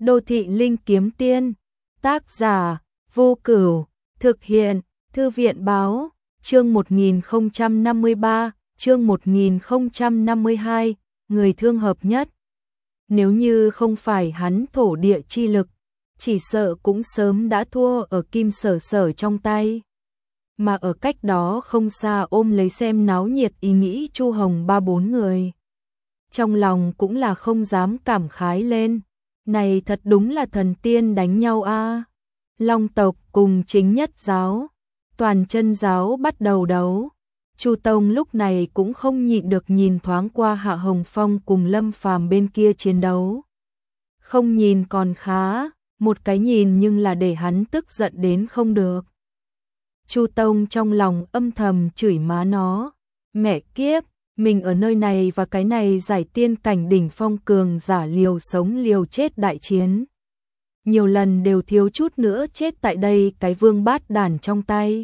Đô thị linh kiếm tiên, tác giả, Vô Cửu, thực hiện, Thư viện báo, chương 1053, chương 1052, người thương hợp nhất. Nếu như không phải hắn thổ địa chi lực, chỉ sợ cũng sớm đã thua ở Kim Sở Sở trong tay. Mà ở cách đó không xa ôm lấy xem náo nhiệt ý nghĩ Chu Hồng 3-4 người. Trong lòng cũng là không dám cảm khái lên. Này thật đúng là thần tiên đánh nhau a. Long tộc cùng Chính Nhất giáo, Toàn Chân giáo bắt đầu đấu. Chu Tông lúc này cũng không nhịn được nhìn thoáng qua Hạ Hồng Phong cùng Lâm Phàm bên kia chiến đấu. Không nhìn còn khá, một cái nhìn nhưng là để hắn tức giận đến không được. Chu Tông trong lòng âm thầm chửi má nó, mẹ kiếp, mình ở nơi này và cái này giải tiên cảnh đỉnh phong cường giả liều sống liều chết đại chiến. Nhiều lần đều thiếu chút nữa chết tại đây cái vương bát đàn trong tay.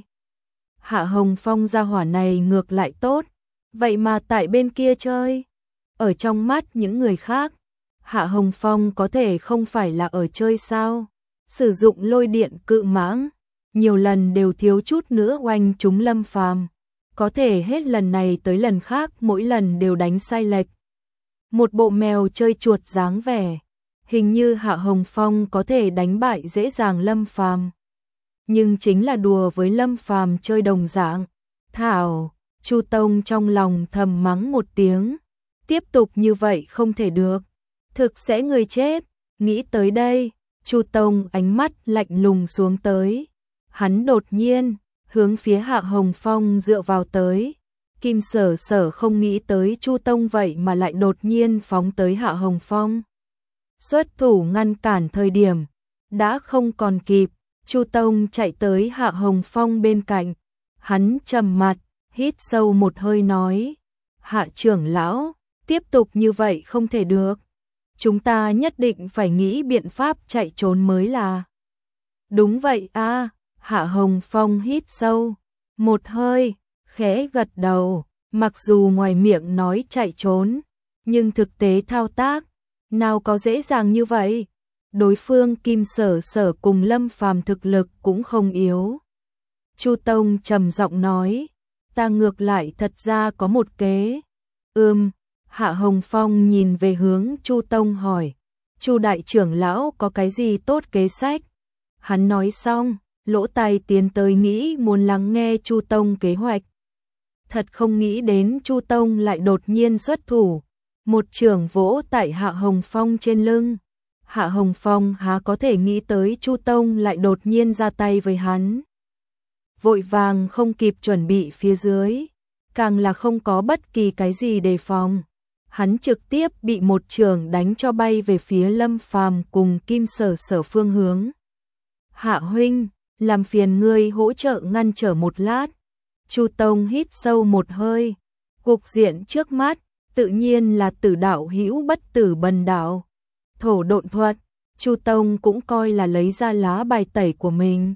Hạ Hồng Phong gia hỏa này ngược lại tốt, vậy mà tại bên kia chơi. Ở trong mắt những người khác, Hạ Hồng Phong có thể không phải là ở chơi sao? Sử dụng lôi điện cự mãng, nhiều lần đều thiếu chút nữa oanh trúng Lâm Phàm. Có thể hết lần này tới lần khác mỗi lần đều đánh sai lệch. Một bộ mèo chơi chuột dáng vẻ, hình như Hạ Hồng Phong có thể đánh bại dễ dàng Lâm Phàm. Nhưng chính là đùa với Lâm Phàm chơi đồng dạng. Thảo, Chu Tông trong lòng thầm mắng một tiếng, tiếp tục như vậy không thể được, thực sẽ người chết. Nghĩ tới đây, Chu Tông ánh mắt lạnh lùng xuống tới. Hắn đột nhiên hướng phía Hạ Hồng Phong dựa vào tới. Kim Sở Sở không nghĩ tới Chu Tông vậy mà lại đột nhiên phóng tới Hạ Hồng Phong. Xuất thủ ngăn cản thời điểm, đã không còn kịp. Chu Tông chạy tới Hạ Hồng Phong bên cạnh. Hắn trầm mặt, hít sâu một hơi nói: Hạ trưởng lão, tiếp tục như vậy không thể được. Chúng ta nhất định phải nghĩ biện pháp chạy trốn mới là. Đúng vậy a. Hạ Hồng Phong hít sâu một hơi, khẽ gật đầu. Mặc dù ngoài miệng nói chạy trốn, nhưng thực tế thao tác nào có dễ dàng như vậy. Đối phương Kim Sở Sở cùng Lâm Phàm thực lực cũng không yếu. Chu Tông trầm giọng nói: ta ngược lại thật ra có một kế. Hạ Hồng Phong nhìn về hướng Chu Tông hỏi: Chu đại trưởng lão có cái gì tốt kế sách? Hắn nói xong, lỗ tai tiến tới nghĩ muốn lắng nghe Chu Tông kế hoạch. Thật không nghĩ đến Chu Tông lại đột nhiên xuất thủ, một chưởng vỗ tại Hạ Hồng Phong trên lưng. Hạ Hồng Phong há có thể nghĩ tới Chu Tông lại đột nhiên ra tay với hắn. Vội vàng không kịp chuẩn bị phía dưới, càng là không có bất kỳ cái gì đề phòng. Hắn trực tiếp bị một chưởng đánh cho bay về phía Lâm Phàm cùng Kim Sở Sở phương hướng. Hạ huynh, làm phiền ngươi hỗ trợ ngăn trở một lát. Chu Tông hít sâu một hơi. Cục diện trước mắt tự nhiên là tử đạo hữu bất tử bần đạo. Thổ độn thuật, Chu Tông cũng coi là lấy ra lá bài tẩy của mình.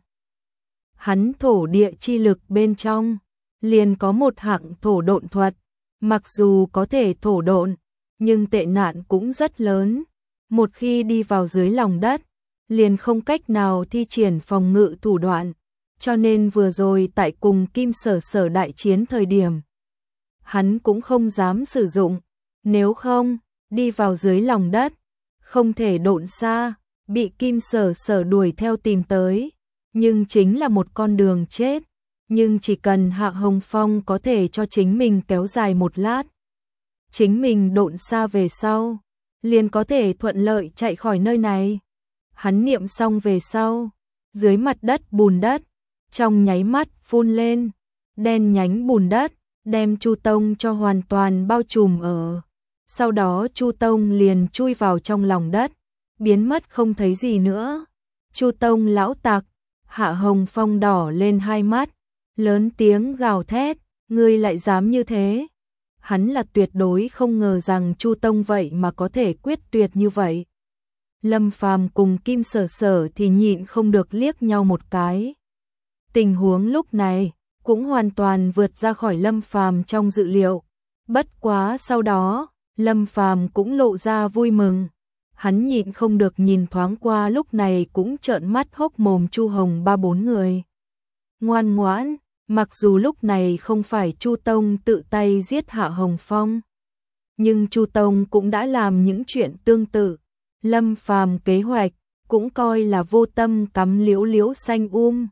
Hắn thổ địa chi lực bên trong liền có một hạng thổ độn thuật. Mặc dù có thể thổ độn, nhưng tệ nạn cũng rất lớn. Một khi đi vào dưới lòng đất, liền không cách nào thi triển phòng ngự thủ đoạn. Cho nên vừa rồi tại cùng Kim Sở Sở đại chiến thời điểm, hắn cũng không dám sử dụng. Nếu không, đi vào dưới lòng đất, không thể độn xa, bị Kim Sở Sở đuổi theo tìm tới. Nhưng chính là một con đường chết. Nhưng chỉ cần Hạ Hồng Phong có thể cho chính mình kéo dài một lát, chính mình độn xa về sau, liền có thể thuận lợi chạy khỏi nơi này. Hắn niệm xong về sau, dưới mặt đất bùn đất, trong nháy mắt phun lên, đen nhánh bùn đất, đem Chu Tông cho hoàn toàn bao trùm ở. Sau đó Chu Tông liền chui vào trong lòng đất, biến mất không thấy gì nữa. Chu Tông lão tặc, Hạ Hồng Phong đỏ lên hai mắt, lớn tiếng gào thét: ngươi lại dám như thế? Hắn là tuyệt đối không ngờ rằng Chu Tông vậy mà có thể quyết tuyệt như vậy. Lâm Phàm cùng Kim Sở Sở thì nhịn không được liếc nhau một cái. Tình huống lúc này cũng hoàn toàn vượt ra khỏi Lâm Phàm trong dự liệu. Bất quá sau đó, Lâm Phàm cũng lộ ra vui mừng. Hắn nhịn không được nhìn thoáng qua, lúc này cũng trợn mắt hốc mồm Chu Hồng ba bốn người. Ngoan ngoãn, mặc dù lúc này không phải Chu Tông tự tay giết Hạ Hồng Phong, nhưng Chu Tông cũng đã làm những chuyện tương tự. Lâm Phàm kế hoạch cũng coi là vô tâm cắm liễu liễu xanh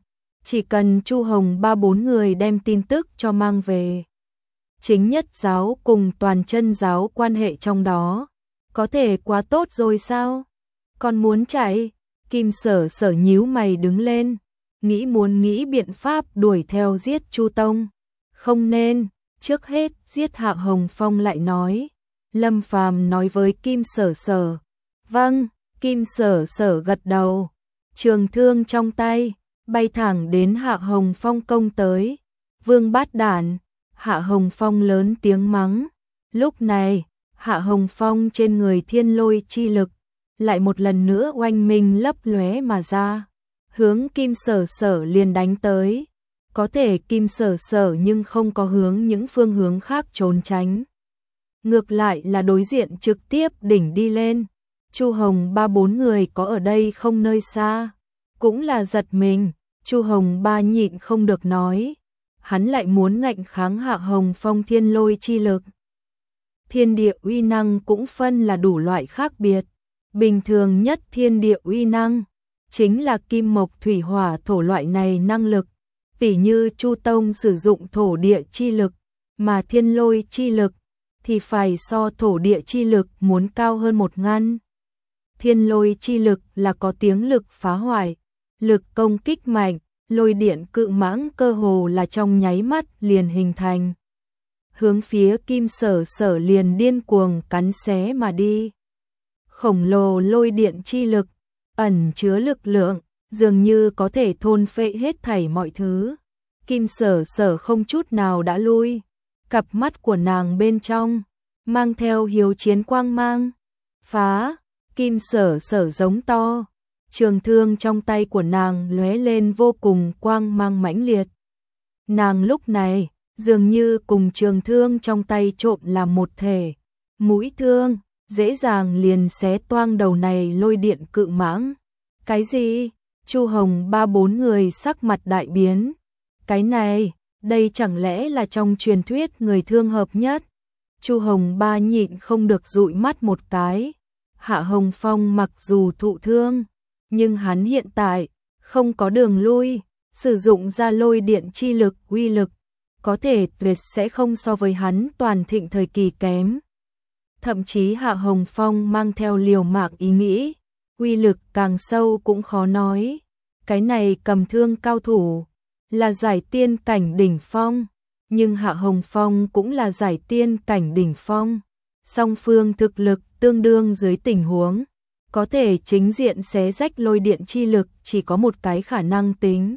chỉ cần Chu Hồng ba bốn người đem tin tức cho mang về. Chính nhất giáo cùng toàn chân giáo quan hệ trong đó, có thể quá tốt rồi sao? Còn muốn chạy? Kim Sở Sở nhíu mày đứng lên, nghĩ biện pháp đuổi theo giết Chu Tông. Không nên, trước hết giết Hạ Hồng Phong lại nói. Lâm Phàm nói với Kim Sở Sở. Vâng, Kim Sở Sở gật đầu. Trường thương trong tay, bay thẳng đến Hạ Hồng Phong công tới. Vương bát đản, Hạ Hồng Phong lớn tiếng mắng. Lúc này, Hạ Hồng Phong trên người thiên lôi chi lực lại một lần nữa oanh minh lấp lóe mà ra, hướng Kim Sở Sở liền đánh tới. Có thể Kim Sở Sở nhưng không có hướng những phương hướng khác trốn tránh, ngược lại là đối diện trực tiếp đỉnh đi lên. Chu Hồng ba bốn người có ở đây không nơi xa, cũng là giật mình. Chu Hồng ba nhịn không được nói, hắn lại muốn ngạnh kháng Hạ Hồng Phong thiên lôi chi lực. Thiên địa uy năng cũng phân là đủ loại khác biệt. Bình thường nhất thiên địa uy năng chính là kim mộc thủy hỏa thổ loại này năng lực, tỉ như Chu Tông sử dụng thổ địa chi lực, mà thiên lôi chi lực thì phải so thổ địa chi lực muốn cao hơn một ngăn. Thiên lôi chi lực là có tiếng lực phá hoại, lực công kích mạnh, lôi điện cự mãng cơ hồ là trong nháy mắt liền hình thành. Hướng phía Kim Sở Sở liền điên cuồng cắn xé mà đi. Khổng lồ lôi điện chi lực, ẩn chứa lực lượng, dường như có thể thôn phệ hết thảy mọi thứ. Kim Sở Sở không chút nào đã lui, cặp mắt của nàng bên trong mang theo hiếu chiến quang mang. Phá! Kim Sở Sở giống to, trường thương trong tay của nàng lóe lên vô cùng quang mang mãnh liệt. Nàng lúc này dường như cùng trường thương trong tay trộn làm một thể, mũi thương dễ dàng liền xé toang đầu này lôi điện cự mãng. Cái gì? Chu Hồng ba bốn người sắc mặt đại biến. Cái này, đây chẳng lẽ là trong truyền thuyết người thương hợp nhất? Chu Hồng ba nhịn không được dụi mắt một cái. Hạ Hồng Phong mặc dù thụ thương, nhưng hắn hiện tại không có đường lui, sử dụng ra lôi điện chi lực uy lực, có thể tuyệt sẽ không so với hắn toàn thịnh thời kỳ kém. Thậm chí Hạ Hồng Phong mang theo liều mạng ý nghĩ, uy lực càng sâu cũng khó nói. Cái này cầm thương cao thủ là giải tiên cảnh đỉnh phong, nhưng Hạ Hồng Phong cũng là giải tiên cảnh đỉnh phong. Song phương thực lực tương đương dưới tình huống, có thể chính diện xé rách lôi điện chi lực chỉ có một cái khả năng tính.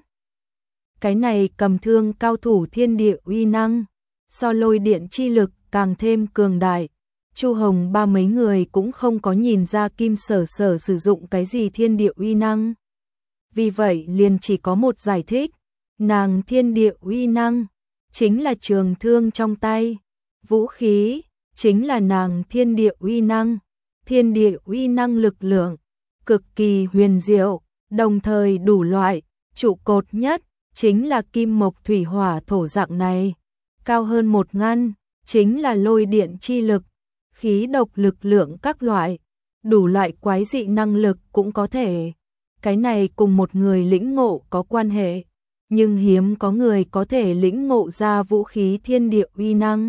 Cái này cầm thương cao thủ thiên địa uy năng, so lôi điện chi lực càng thêm cường đại. Chu Hồng ba mấy người cũng không có nhìn ra Kim Sở Sở sử dụng cái gì thiên địa uy năng. Vì vậy liền chỉ có một giải thích, nàng thiên địa uy năng chính là trường thương trong tay, vũ khí chính là nàng thiên địa uy năng. Thiên địa uy năng lực lượng cực kỳ huyền diệu, đồng thời đủ loại, trụ cột nhất chính là kim mộc thủy hỏa thổ dạng này, cao hơn một ngăn chính là lôi điện chi lực, khí độc lực lượng các loại, đủ loại quái dị năng lực cũng có thể. Cái này cùng một người lĩnh ngộ có quan hệ, nhưng hiếm có người có thể lĩnh ngộ ra vũ khí thiên địa uy năng.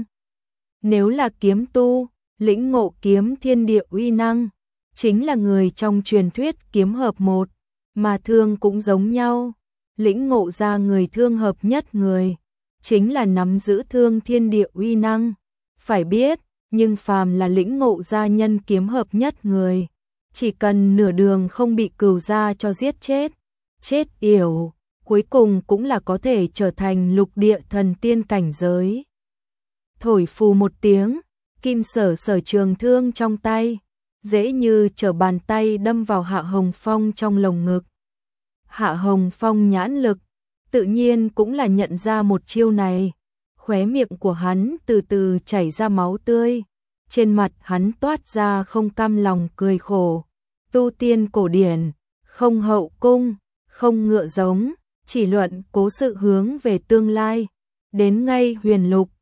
Nếu là kiếm tu, lĩnh ngộ kiếm thiên địa uy năng, chính là người trong truyền thuyết kiếm hợp một, mà thương cũng giống nhau. Lĩnh ngộ ra người thương hợp nhất người, chính là nắm giữ thương thiên địa uy năng. Phải biết, nhưng phàm là lĩnh ngộ ra nhân kiếm hợp nhất người, chỉ cần nửa đường không bị cừu gia cho giết chết yểu, cuối cùng cũng là có thể trở thành lục địa thần tiên cảnh giới. Thổi phù một tiếng, Kim Sở Sở trường thương trong tay, dễ như trở bàn tay đâm vào Hạ Hồng Phong trong lồng ngực. Hạ Hồng Phong nhãn lực, tự nhiên cũng là nhận ra một chiêu này. Khóe miệng của hắn từ từ chảy ra máu tươi, trên mặt hắn toát ra không cam lòng cười khổ. tu tiên cổ điển, không hậu cung, không ngựa giống, chỉ luận cố sự hướng về tương lai. Đến ngay huyền lục,